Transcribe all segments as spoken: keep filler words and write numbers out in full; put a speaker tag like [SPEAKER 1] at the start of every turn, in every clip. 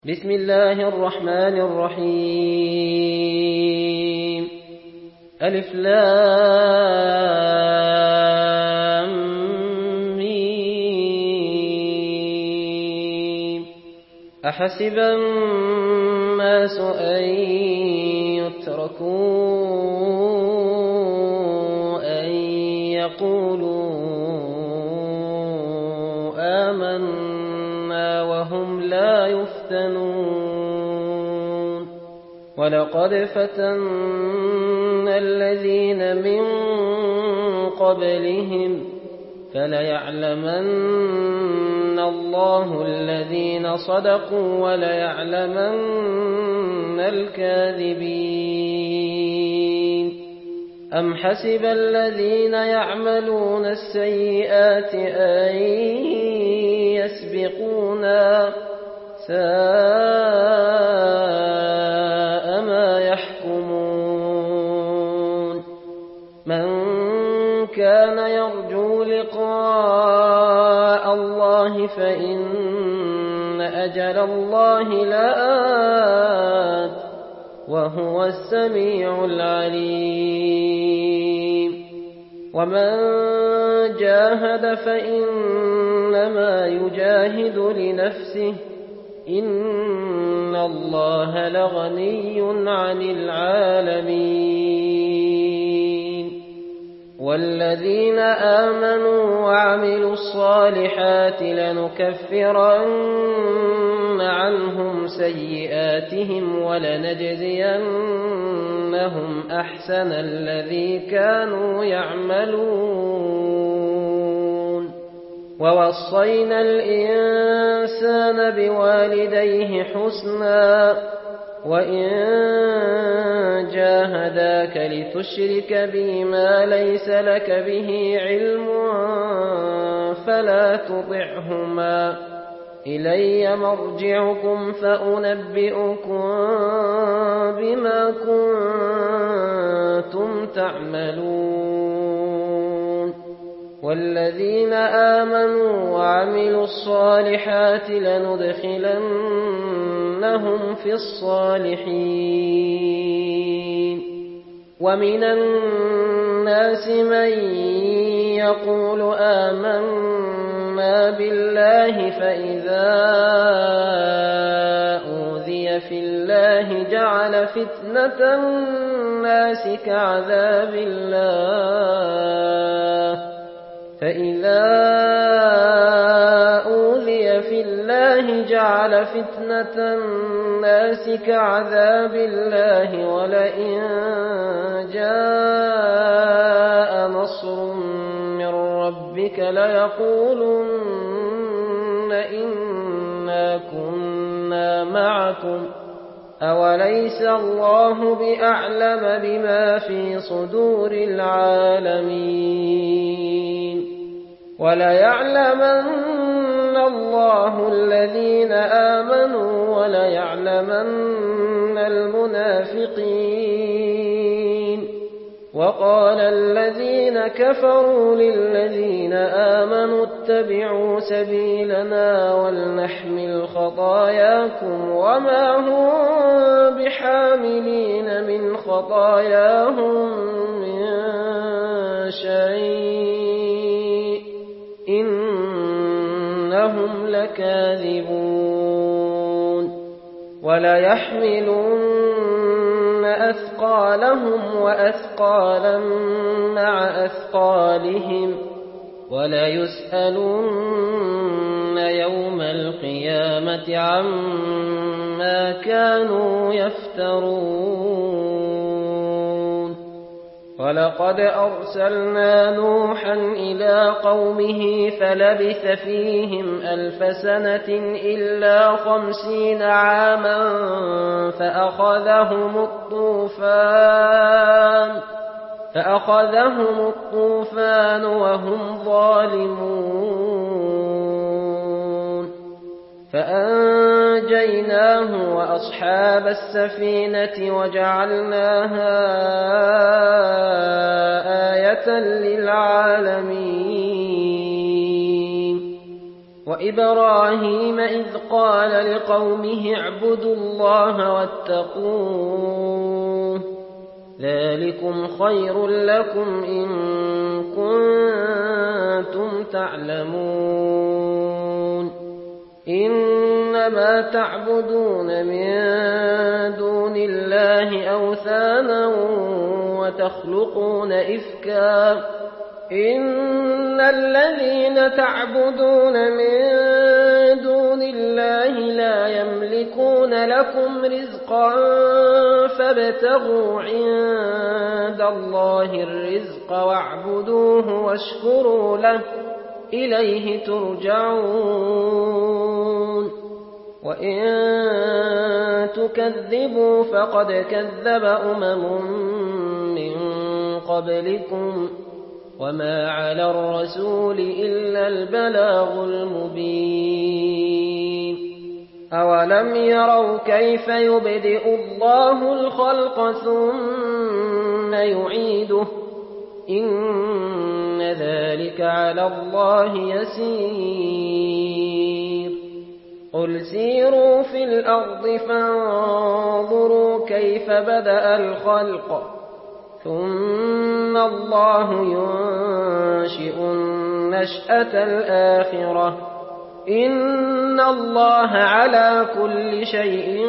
[SPEAKER 1] بسم الله الرحمن الرحيم ألف لام ميم أحسب الناس أن يتركوا أن يقولوا آمنا وهم لا يفتنون ولقد فتنا الذين من قبلهم فليعلمن الله الذين صدقوا وليعلمن الكاذبين أم حسب الذين يعملون السيئات أن يسبقونا ساء ما يحكمون من كان يرجو لقاء الله فإن أجل الله لآت وهو السميع العليم ومن جاهد فإنما يجاهد لنفسه إن الله لغني عن العالمين والذين آمنوا وعملوا الصالحات لنكفرن عنهم سيئاتهم ولنجزينهم أحسن الذي كانوا يعملون ووصينا الإنسان بوالديه حسنا وإن جاهداك لتشرك بي ما ليس لك به علم فلا تطعهما إلي مرجعكم فأنبئكم بما كنتم تعملون والذين آمنوا وعملوا الصالحات لندخلنهم في الصالحين ومن الناس من يقول آمنا بالله فإذا أوذي في الله جعل فتنة الناس كعذاب الله فإذا أوذي في الله جعل فتنة الناس كعذاب الله ولئن جاء نصر من ربك ليقولن إنا كنا معكم أوليس الله بأعلم بما في صدور العالمين وليعلمن الله الذين آمنوا وليعلمن المنافقين وقال الذين كفروا للذين آمنوا اتبعوا سبيلنا ولنحمل خطاياكم وما هم بحاملين من خطاياهم من شيء إنهم لكاذبون وليحملن أثقالهم وأثقالا مع أثقالهم وليسألن يوم القيامة عما كانوا يفترون ولقد أرسلنا نوحا إلى قومه فلبث فيهم ألف سنة إلا خمسين عاما فأخذهم الطوفان فأخذهم الطوفان وهم ظالمون فأنجيناه وأصحاب السفينة وجعلناها آية للعالمين وإبراهيم إذ قال لقومه اعبدوا الله واتقوه ذلكم خير لكم إن كنتم تعلمون إنما تعبدون من دون الله أوثانا وتخلقون إفكا إن الذين تعبدون من دون الله لا يملكون لكم رزقا فابتغوا عند الله الرزق واعبدوه واشكروا له إليه ترجعون وإن تكذبوا فقد كذب أمم من قبلكم وما على الرسول إلا البلاغ المبين أولم يروا كيف يبدئ الله الخلق ثم يعيده إن ذلك على الله يسير قل سيروا في الأرض فانظروا كيف بدأ الخلق ثم الله ينشئ النشأة الآخرة إن الله على كل شيء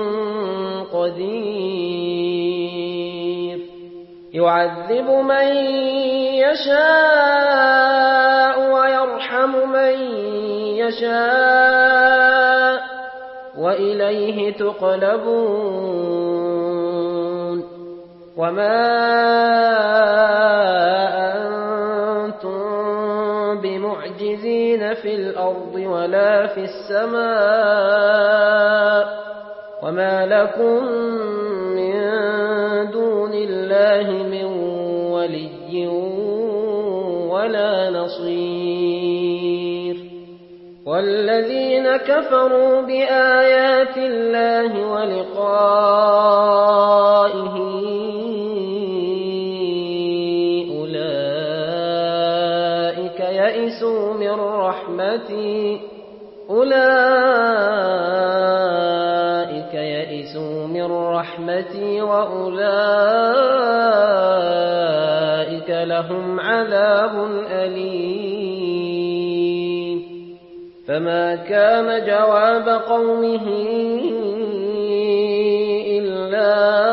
[SPEAKER 1] قدير يعذب من يشاء ويرحم من يشاء وإليه تقلبون وما أنتم بمعجزين في الأرض ولا في السماء وما لكم من دون الله من ولي ولا نصير والذين كفروا بآيات الله ولقائه أولئك يئسوا من رحمتي أولئك يئسوا من رحمتي وأولئك لهم عذاب أليم فما كان جواب قومه إلا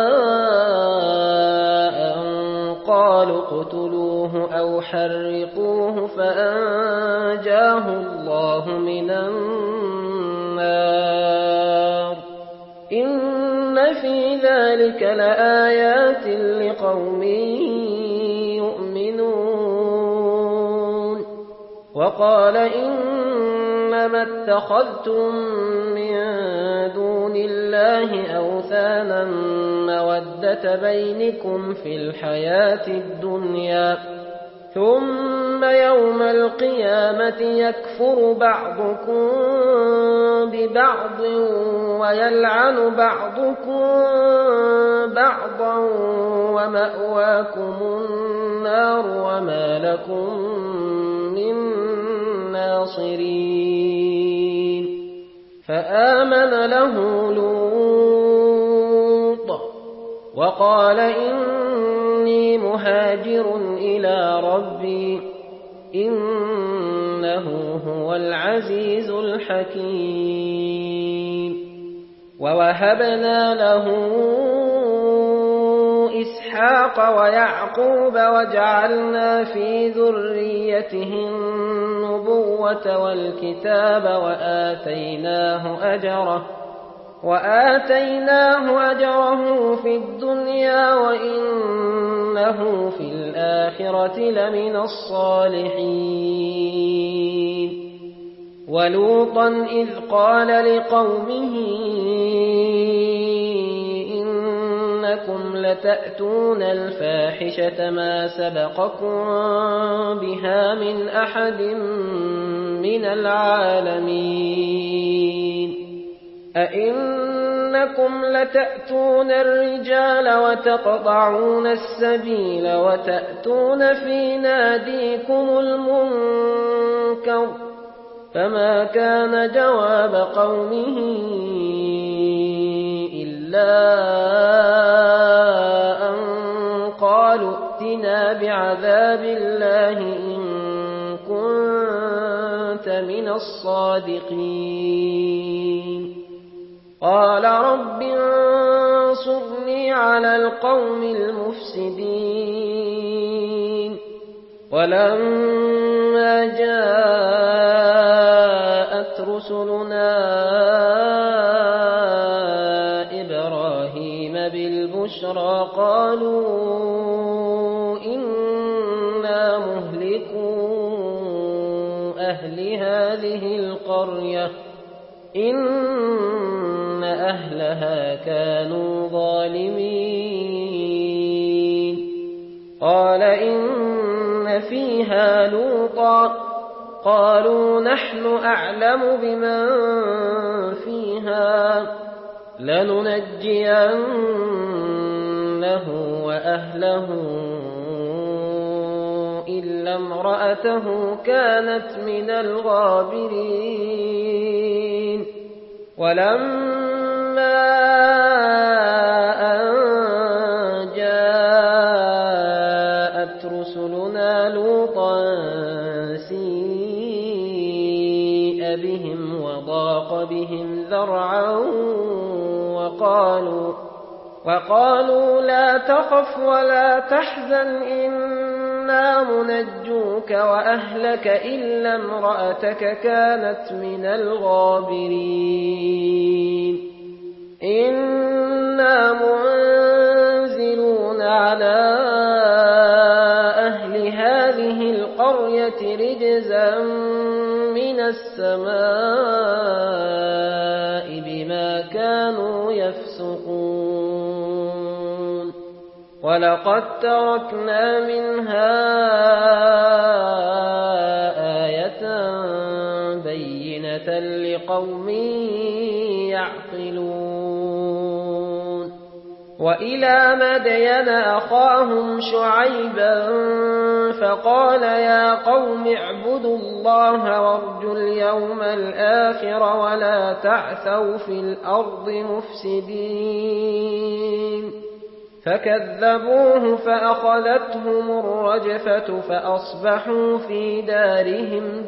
[SPEAKER 1] أن قالوا اقتلوه أو حرقوه فأنجاه الله من النار إن في ذلك لآيات لقوم يؤمنون وقال إنما اتخذتم من دون الله أوثانا مودة بينكم في الحياة الدنيا ثم يوم القيامة يكفر بعضكم ببعض ويلعن بعضكم بعضا ومأواكم النار وما لكم من ناصرين فآمن له لوط وقال إني مهاجر إلى ربي إنه هو العزيز الحكيم ووهبنا له إسحاق ويعقوب وجعلنا في ذريته النبوة والكتاب وآتيناه أجره وآتيناه أجره في الدنيا وإنه في الآخرة لمن الصالحين ولوطا إذ قال لقومه إنكم لتأتون الفاحشة ما سبقكم بها من أحد من العالمين أئنكم لتأتون الرجال وتقطعون السبيل وتأتون في ناديكم المنكر فما كان جواب قومه إلا أن قالوا ائتنا بعذاب الله إن كنت من الصادقين قال رب انصرني على القوم المفسدين ولما جاءت رسلنا إبراهيم بالبشرى قالوا إنا مهلكو أهل هذه القرية إن أهلها كانوا ظالمين قال إن فيها لوطا قالوا نحن أعلم بمن فيها لننجينه وأهله إلا امرأته كانت من الغابرين ولما أن جاءت رسلنا لوطا سيء بهم وضاق بهم ذرعا وقالوا, وقالوا لا تخف ولا تحزن إنا منجوك وأهلك إلا امرأتك كانت من الغابرين إنا منزلون على أهل هذه القرية رجزا من السماء بما كانوا يفسقون ولقد تركنا منها آية بينة لقوم يعقلون وإلى مدين أخاهم شعيبا فقال يا قوم اعبدوا الله وارجوا اليوم الآخر ولا تعثوا في الأرض مفسدين فكذبوه فأخذتهم الرجفة فأصبحوا في دارهم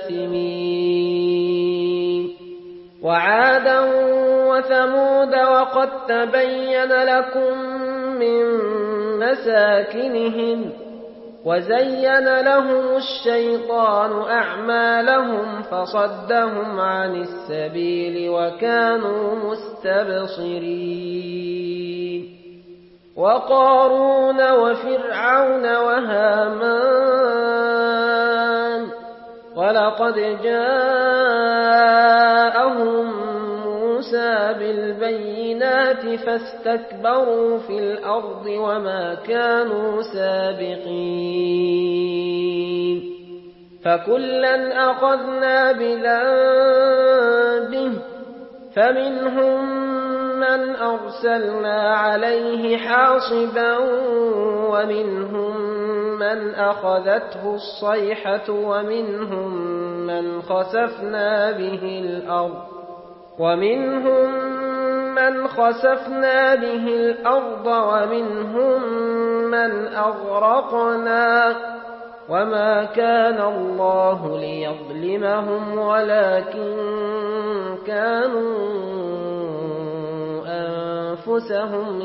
[SPEAKER 1] جاثمين وعادا وثمود وقد تبين لكم من مساكنهم وزين لهم الشيطان أعمالهم فصدهم عن السبيل وكانوا مستبصرين وقارون وفرعون وهامان ولقد جاءهم موسى بالبينات فاستكبروا في الأرض وما كانوا سابقين فكلا أخذنا بذنبه فمنهم من أرسلنا عليه حاصبا ومنهم من أخذته الصيحة ومنهم من خسفنا به الأرض ومنهم من خسفنا به الأرض ومنهم من أغرقنا وما كان الله ليظلمهم ولكن كانوا أنفسهم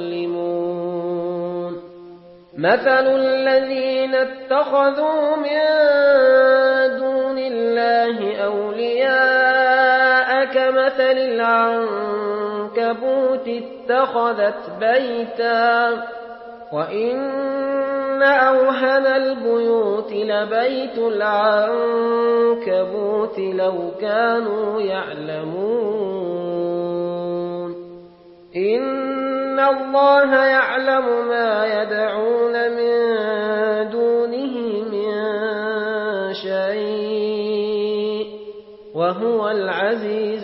[SPEAKER 1] يظلمون مثل الذين اتخذوا من دون الله أولياء كمثل العنكبوت اتخذت بيتا وإن أوهن البيوت لبيت العنكبوت لو كانوا يعلمون إن الله يعلم ما يدعون من دونه من شيء وهو العزيز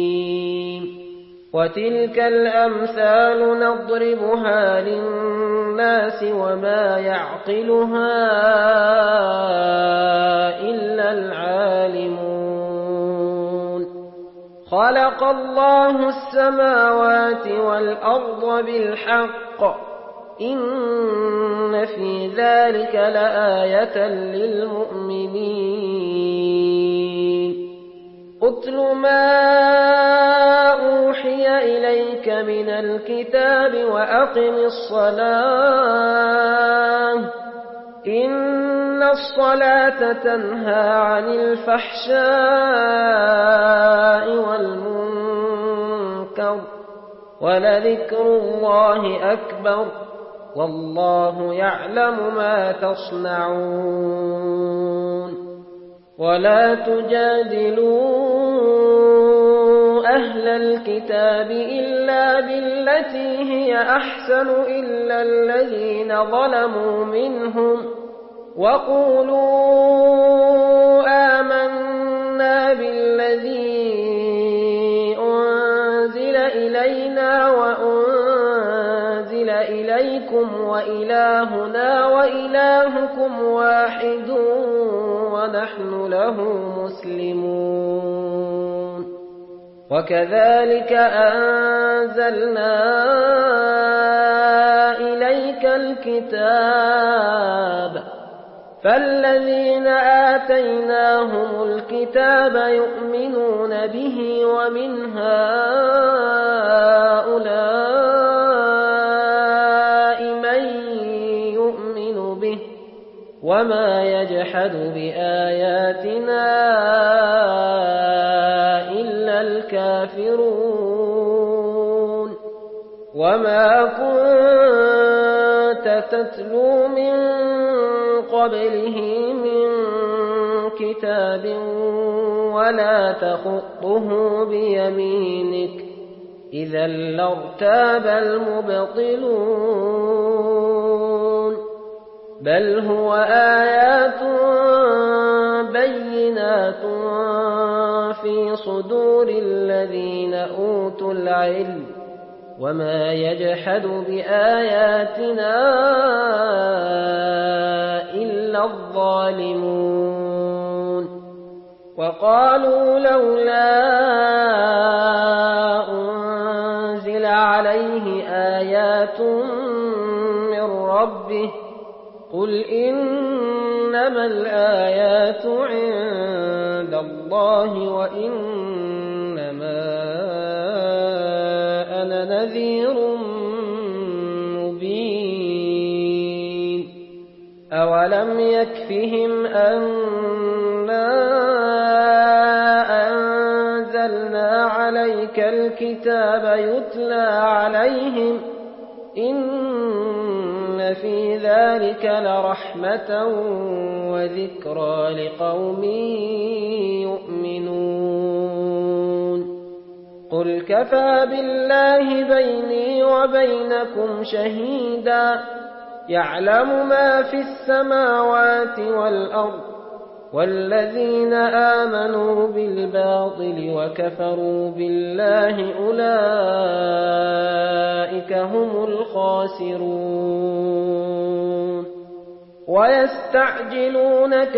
[SPEAKER 1] الحكيم وتلك الأمثال نضربها للناس الناس وما يعقلها إلا العالمون. خلق الله السماوات والأرض بالحق إن في ذلك لآية للمؤمنين. أتل ما أوحي إليك من الكتاب وأقم الصلاة إن الصلاة تنهى عن الفحشاء والمنكر ولذكر الله أكبر والله يعلم ما تصنعون. ولا تجادلوا أهل الكتاب إلا بالتي هي أحسن إلا الذين ظلموا منهم وقولوا آمنا بالذي أنزل إلينا وأنزل إليكم وإلهنا وإلهكم واحد ونحن له مسلمون. وكذلك أنزلنا إليك الكتاب فالذين آتيناهم الكتاب يؤمنون به ومن هؤلاء من يؤمن به وما يجحد بآياتنا إلا الكافرون. وما كنت تتلو من قبله من كتاب ولا تخطه بيمينك إذا لارتاب المبطلون. بل هو آيات بينات في صدور الذين أوتوا العلم وما يجحد بآياتنا إلا الظالمون. وقالوا لولا أنزل عليه آيات من ربه قل إنما الآيات عند الله وإنما أنا نذير مبين. أولم يكفهم أنا أنزلنا عليك الكتاب يتلى عليهم إن في ذلك لرحمة وذكرى لقوم يؤمنون. قل كفى بالله بيني وبينكم شهيدا يعلم ما في السماوات والأرض والذين آمنوا بالباطل وكفروا بالله أولئك هم الخاسرون. ويستعجلونك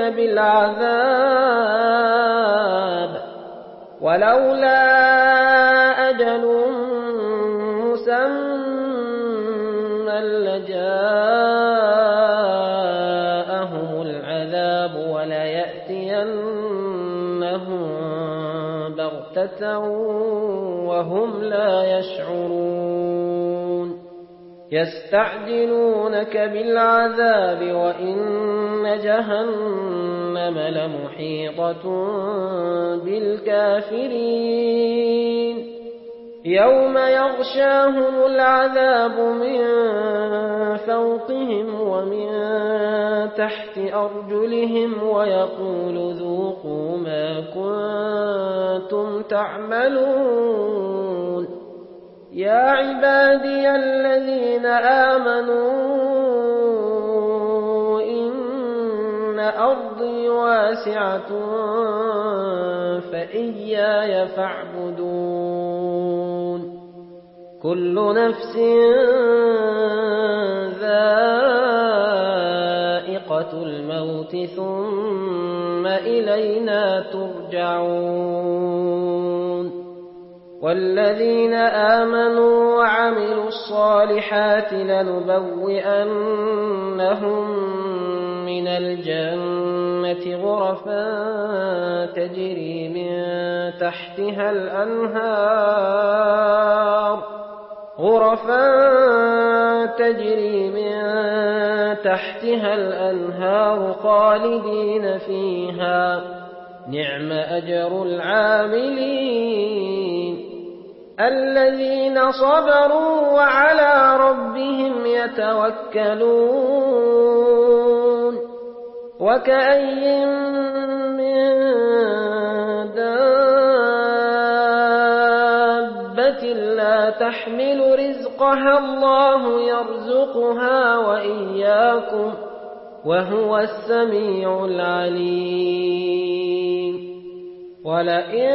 [SPEAKER 1] بالعذاب ولولا أجل مسمى لجاءهم العذاب وليأتينهم بغتة وهم لا يشعرون. يستعجلونك بالعذاب وإن جهنم لمحيطة بالكافرين. يوم يغشاهم العذاب من فوقهم ومن تحت أرجلهم ويقول ذوقوا ما كنتم تعملون. يا عبادي الذين آمنوا إن أرضي واسعة فإياي فاعبدون. كل نفس ذائقة سكرات الموت ثم إلينا ترجعون والذين آمنوا وعملوا الصالحات لنبوئنهم من الجنة غرفا تجري من تحتها الأنهار غرفا تجري من تحتها الأنهار خالدين فيها نعم أجر العاملين الذين صبروا وعلى ربهم يتوكلون وكأي من دابة لا تحمل رزقها الله يرزقها وإياكم وهو السميع العليم ولئن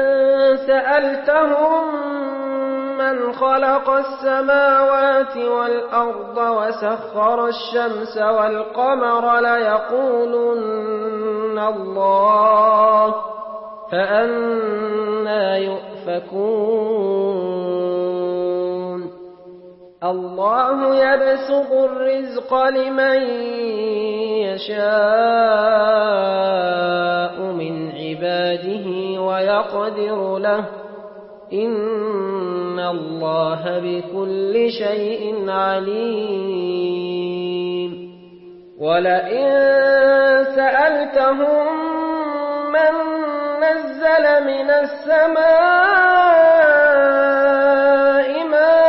[SPEAKER 1] سألتهم من خلق السماوات والأرض وسخر الشمس والقمر ليقولن الله فأنى يؤفكون الله يبسط الرزق لمن يشاء من عباده ويقدر له إن الله بكل شيء عليم ولئن سألتهم من نزل من السماء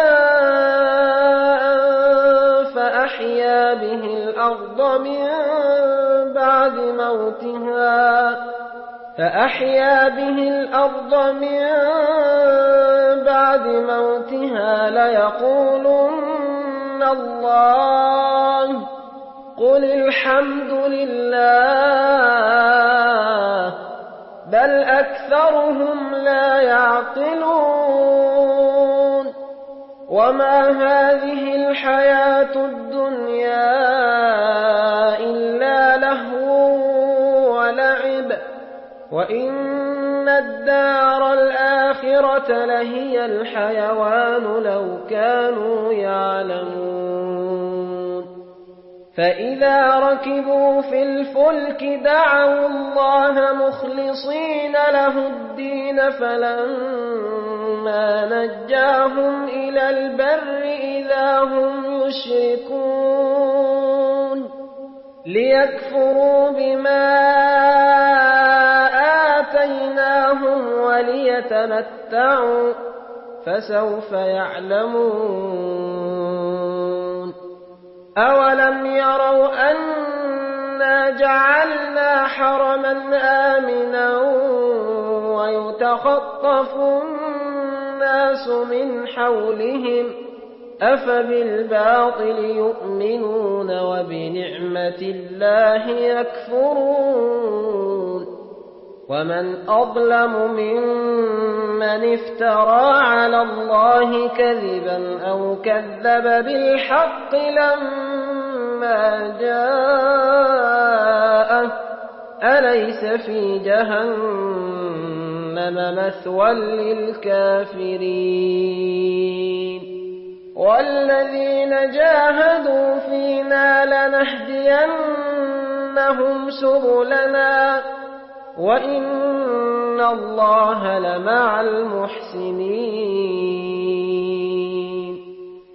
[SPEAKER 1] ماء فأحيا به الأرض من بعد موتها فأحيا به الأرض من بعد موتها ليقولن الله قل الحمد لله بل أكثرهم لا يعقلون وما هذه الحياة الدنيا إلا لهو ولعب وإن الدار الآخرة لهي الحيوان لو كانوا يعلمون فإذا ركبوا في الفلك دعوا الله مخلصين له الدين فلما نجاهم إلى البر إذا هم يشركون ليكفروا بما آتيناهم وليتمتعوا فسوف يعلمون أولم يروا أنا جعلنا حرما آمنا ويتخطف الناس من حولهم أفبالباطل يؤمنون وبنعمة الله يكفرون ومن أظلم ممن افترى على الله كذبا أو كذب بالحق لما جاءه أليس في جهنم مثوى للكافرين والذين جاهدوا فينا لنهدينهم سبلنا وإن الله لمع المحسنين